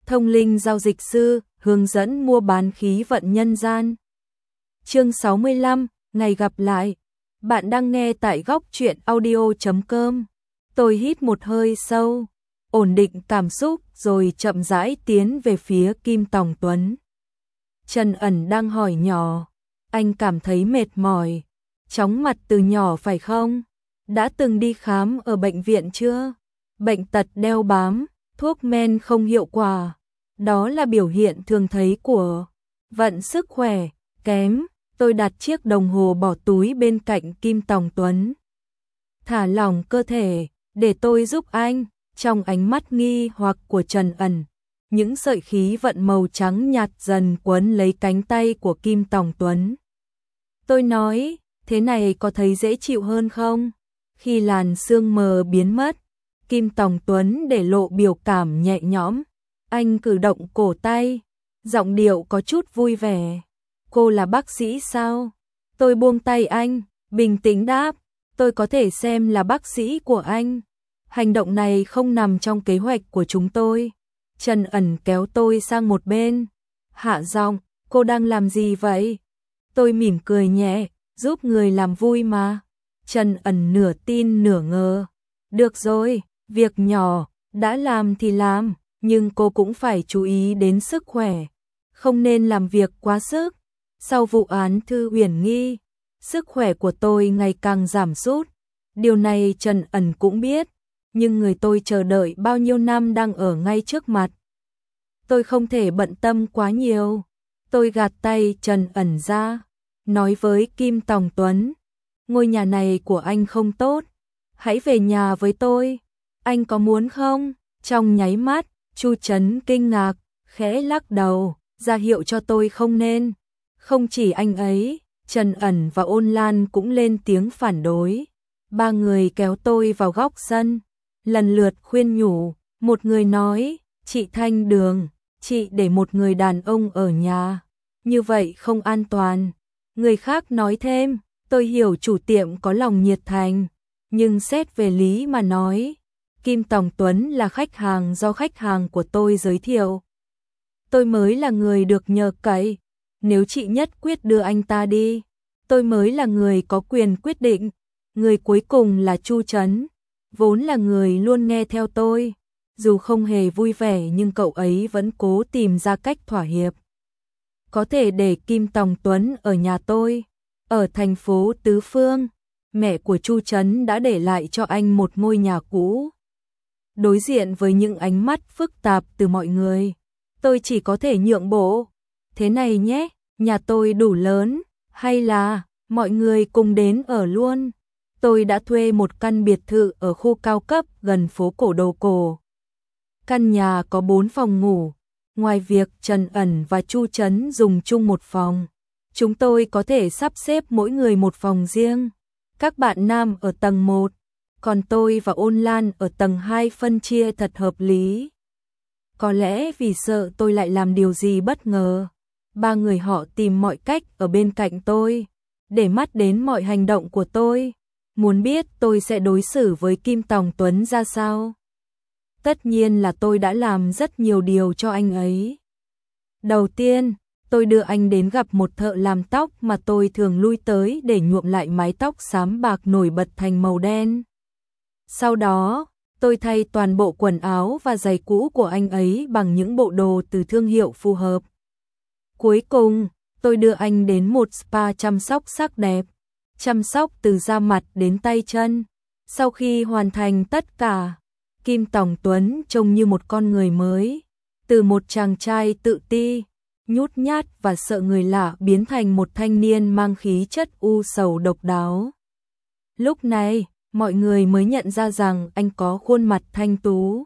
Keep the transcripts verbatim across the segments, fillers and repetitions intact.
thông linh giao dịch sư, hướng dẫn mua bán khí vận nhân gian. Chương sáu mươi lăm, ngày gặp lại. Bạn đang nghe tại góc truyện audio chấm com. Tôi hít một hơi sâu, ổn định cảm xúc rồi chậm rãi tiến về phía Kim Tòng Tuấn. Trần Ẩn đang hỏi nhỏ, anh cảm thấy mệt mỏi, chóng mặt từ nhỏ phải không? Đã từng đi khám ở bệnh viện chưa? Bệnh tật đeo bám, thuốc men không hiệu quả, đó là biểu hiện thường thấy của vận sức khỏe kém. Tôi đặt chiếc đồng hồ bỏ túi bên cạnh Kim Tòng Tuấn. Thả lỏng cơ thể, để tôi giúp anh. Trong ánh mắt nghi hoặc của Trần Ẩn, những sợi khí vận màu trắng nhạt dần quấn lấy cánh tay của Kim Tòng Tuấn. Tôi nói, thế này có thấy dễ chịu hơn không? Khi làn sương mờ biến mất, Kim Tòng Tuấn để lộ biểu cảm nhẹ nhõm. Anh cử động cổ tay, giọng điệu có chút vui vẻ. Cô là bác sĩ sao? Tôi buông tay anh, bình tĩnh đáp, tôi có thể xem là bác sĩ của anh. Hành động này không nằm trong kế hoạch của chúng tôi. Trần Ẩn kéo tôi sang một bên. Hạ giọng, cô đang làm gì vậy? Tôi mỉm cười nhẹ, giúp người làm vui mà. Trần Ẩn nửa tin nửa ngờ. Được rồi, việc nhỏ, đã làm thì làm, nhưng cô cũng phải chú ý đến sức khỏe. Không nên làm việc quá sức. Sau vụ án Thư Uyển Nghi, sức khỏe của tôi ngày càng giảm sút. Điều này Trần Ẩn cũng biết, nhưng người tôi chờ đợi bao nhiêu năm đang ở ngay trước mặt. Tôi không thể bận tâm quá nhiều. Tôi gạt tay Trần Ẩn ra, nói với Kim Tòng Tuấn, ngôi nhà này của anh không tốt, hãy về nhà với tôi. Anh có muốn không? Trong nháy mắt, Chu Trấn kinh ngạc, khẽ lắc đầu, ra hiệu cho tôi không nên. Không chỉ anh ấy, Trần Ẩn và Ôn Lan cũng lên tiếng phản đối. Ba người kéo tôi vào góc sân, lần lượt khuyên nhủ. Một người nói, chị Thanh Đường, chị để một người đàn ông ở nhà, như vậy không an toàn. Người khác nói thêm, tôi hiểu chủ tiệm có lòng nhiệt thành, nhưng xét về lý mà nói, Kim Tòng Tuấn là khách hàng do khách hàng của tôi giới thiệu. Tôi mới là người được nhờ cậy. Nếu chị nhất quyết đưa anh ta đi, tôi mới là người có quyền quyết định. Người cuối cùng là Chu Trấn, vốn là người luôn nghe theo tôi. Dù không hề vui vẻ nhưng cậu ấy vẫn cố tìm ra cách thỏa hiệp. Có thể để Kim Tòng Tuấn ở nhà tôi. Ở thành phố Tứ Phương, mẹ của Chu Trấn đã để lại cho anh một ngôi nhà cũ. Đối diện với những ánh mắt phức tạp từ mọi người, tôi chỉ có thể nhượng bộ. Thế này nhé, nhà tôi đủ lớn, hay là mọi người cùng đến ở luôn. Tôi đã thuê một căn biệt thự ở khu cao cấp gần phố cổ Đồ Cổ. Căn nhà có bốn phòng ngủ, ngoài việc Trần Ẩn và Chu Trấn dùng chung một phòng, chúng tôi có thể sắp xếp mỗi người một phòng riêng. Các bạn nam ở tầng một, còn tôi và Ôn Lan ở tầng hai, phân chia thật hợp lý. Có lẽ vì sợ tôi lại làm điều gì bất ngờ, ba người họ tìm mọi cách ở bên cạnh tôi, để mắt đến mọi hành động của tôi, muốn biết tôi sẽ đối xử với Kim Tòng Tuấn ra sao. Tất nhiên là tôi đã làm rất nhiều điều cho anh ấy. Đầu tiên, tôi đưa anh đến gặp một thợ làm tóc mà tôi thường lui tới để nhuộm lại mái tóc xám bạc nổi bật thành màu đen. Sau đó, tôi thay toàn bộ quần áo và giày cũ của anh ấy bằng những bộ đồ từ thương hiệu phù hợp. Cuối cùng, tôi đưa anh đến một spa chăm sóc sắc đẹp, chăm sóc từ da mặt đến tay chân. Sau khi hoàn thành tất cả, Kim Tòng Tuấn trông như một con người mới, từ một chàng trai tự ti, nhút nhát và sợ người lạ biến thành một thanh niên mang khí chất u sầu độc đáo. Lúc này, mọi người mới nhận ra rằng anh có khuôn mặt thanh tú,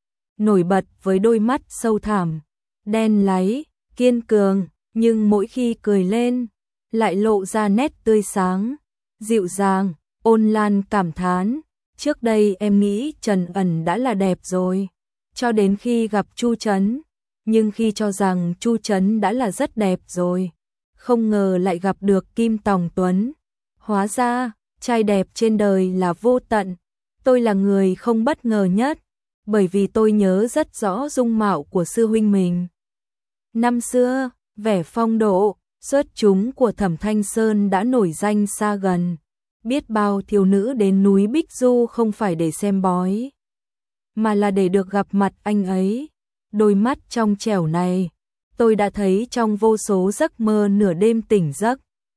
nổi bật với đôi mắt sâu thẳm, đen láy, kiên cường, nhưng mỗi khi cười lên, lại lộ ra nét tươi sáng, dịu dàng. Ôn Lan cảm thán, trước đây em nghĩ Trần Ẩn đã là đẹp rồi, cho đến khi gặp Chu Trấn, nhưng khi cho rằng Chu Trấn đã là rất đẹp rồi, không ngờ lại gặp được Kim Tòng Tuấn. Hóa ra, trai đẹp trên đời là vô tận, tôi là người không bất ngờ nhất. bởi vì tôi nhớ rất rõ dung mạo của sư huynh mình. Năm xưa, vẻ phong độ, xuất chúng của Thẩm Thanh Sơn đã nổi danh xa gần. Biết bao thiếu nữ đến núi Bích Du không phải để xem bói, mà là để được gặp mặt anh ấy. Đôi mắt trong trẻo này, tôi đã thấy trong vô số giấc mơ nửa đêm tỉnh giấc.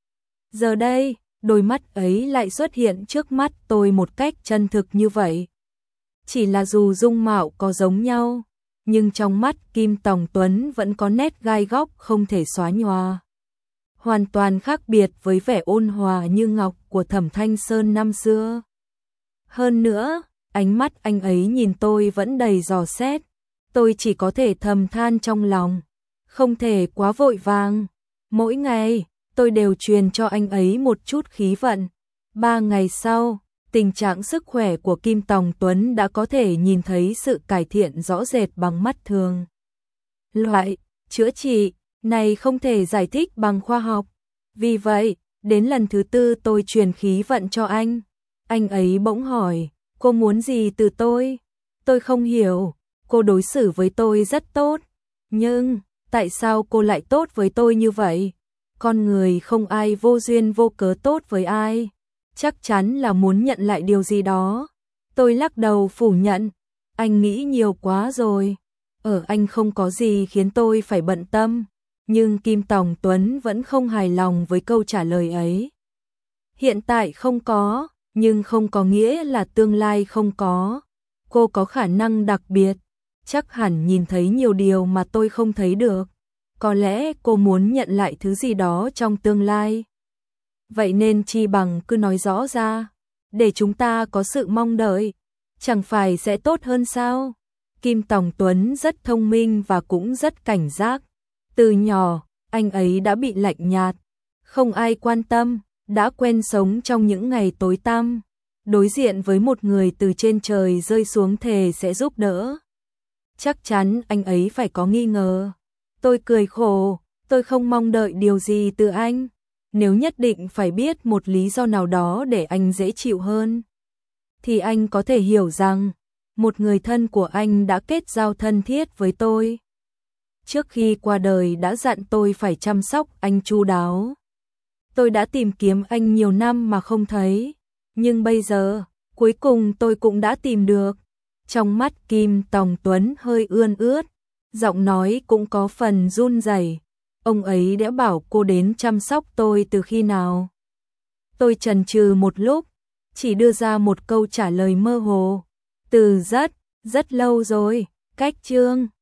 Giờ đây, đôi mắt ấy lại xuất hiện trước mắt tôi một cách chân thực như vậy. Chỉ là dù dung mạo có giống nhau, nhưng trong mắt Kim Tòng Tuấn vẫn có nét gai góc không thể xóa nhòa. Hoàn toàn khác biệt với vẻ ôn hòa như ngọc của Thẩm Thanh Sơn năm xưa. Hơn nữa, ánh mắt anh ấy nhìn tôi vẫn đầy dò xét. Tôi chỉ có thể thầm than trong lòng, không thể quá vội vàng. Mỗi ngày, tôi đều truyền cho anh ấy một chút khí vận. Ba ngày sau, tình trạng sức khỏe của Kim Tòng Tuấn đã có thể nhìn thấy sự cải thiện rõ rệt bằng mắt thường. Loại chữa trị này không thể giải thích bằng khoa học. Vì vậy, đến lần thứ tư tôi truyền khí vận cho anh. Anh ấy bỗng hỏi, cô muốn gì từ tôi? Tôi không hiểu, cô đối xử với tôi rất tốt. Nhưng, tại sao cô lại tốt với tôi như vậy? Con người không ai vô duyên vô cớ tốt với ai. Chắc chắn là muốn nhận lại điều gì đó. Tôi lắc đầu phủ nhận. Anh nghĩ nhiều quá rồi. Ở anh không có gì khiến tôi phải bận tâm. Nhưng Kim Tòng Tuấn vẫn không hài lòng với câu trả lời ấy. Hiện tại không có, nhưng không có nghĩa là tương lai không có. Cô có khả năng đặc biệt, chắc hẳn nhìn thấy nhiều điều mà tôi không thấy được. Có lẽ cô muốn nhận lại thứ gì đó trong tương lai. Vậy nên chi bằng cứ nói rõ ra, để chúng ta có sự mong đợi, chẳng phải sẽ tốt hơn sao? Kim Tòng Tuấn rất thông minh và cũng rất cảnh giác. Từ nhỏ, anh ấy đã bị lạnh nhạt, không ai quan tâm, đã quen sống trong những ngày tối tăm, đối diện với một người từ trên trời rơi xuống thề sẽ giúp đỡ. Chắc chắn anh ấy phải có nghi ngờ. Tôi cười khổ, tôi không mong đợi điều gì từ anh. Nếu nhất định phải biết một lý do nào đó để anh dễ chịu hơn, thì anh có thể hiểu rằng, một người thân của anh đã kết giao thân thiết với tôi. Trước khi qua đời đã dặn tôi phải chăm sóc anh chu đáo. Tôi đã tìm kiếm anh nhiều năm mà không thấy, nhưng bây giờ, cuối cùng tôi cũng đã tìm được. Trong mắt Kim Tòng Tuấn hơi ươn ướt, giọng nói cũng có phần run rẩy. Ông ấy đã bảo cô đến chăm sóc tôi từ khi nào? Tôi chần chừ một lúc, chỉ đưa ra một câu trả lời mơ hồ. Từ rất, rất lâu rồi, cách chương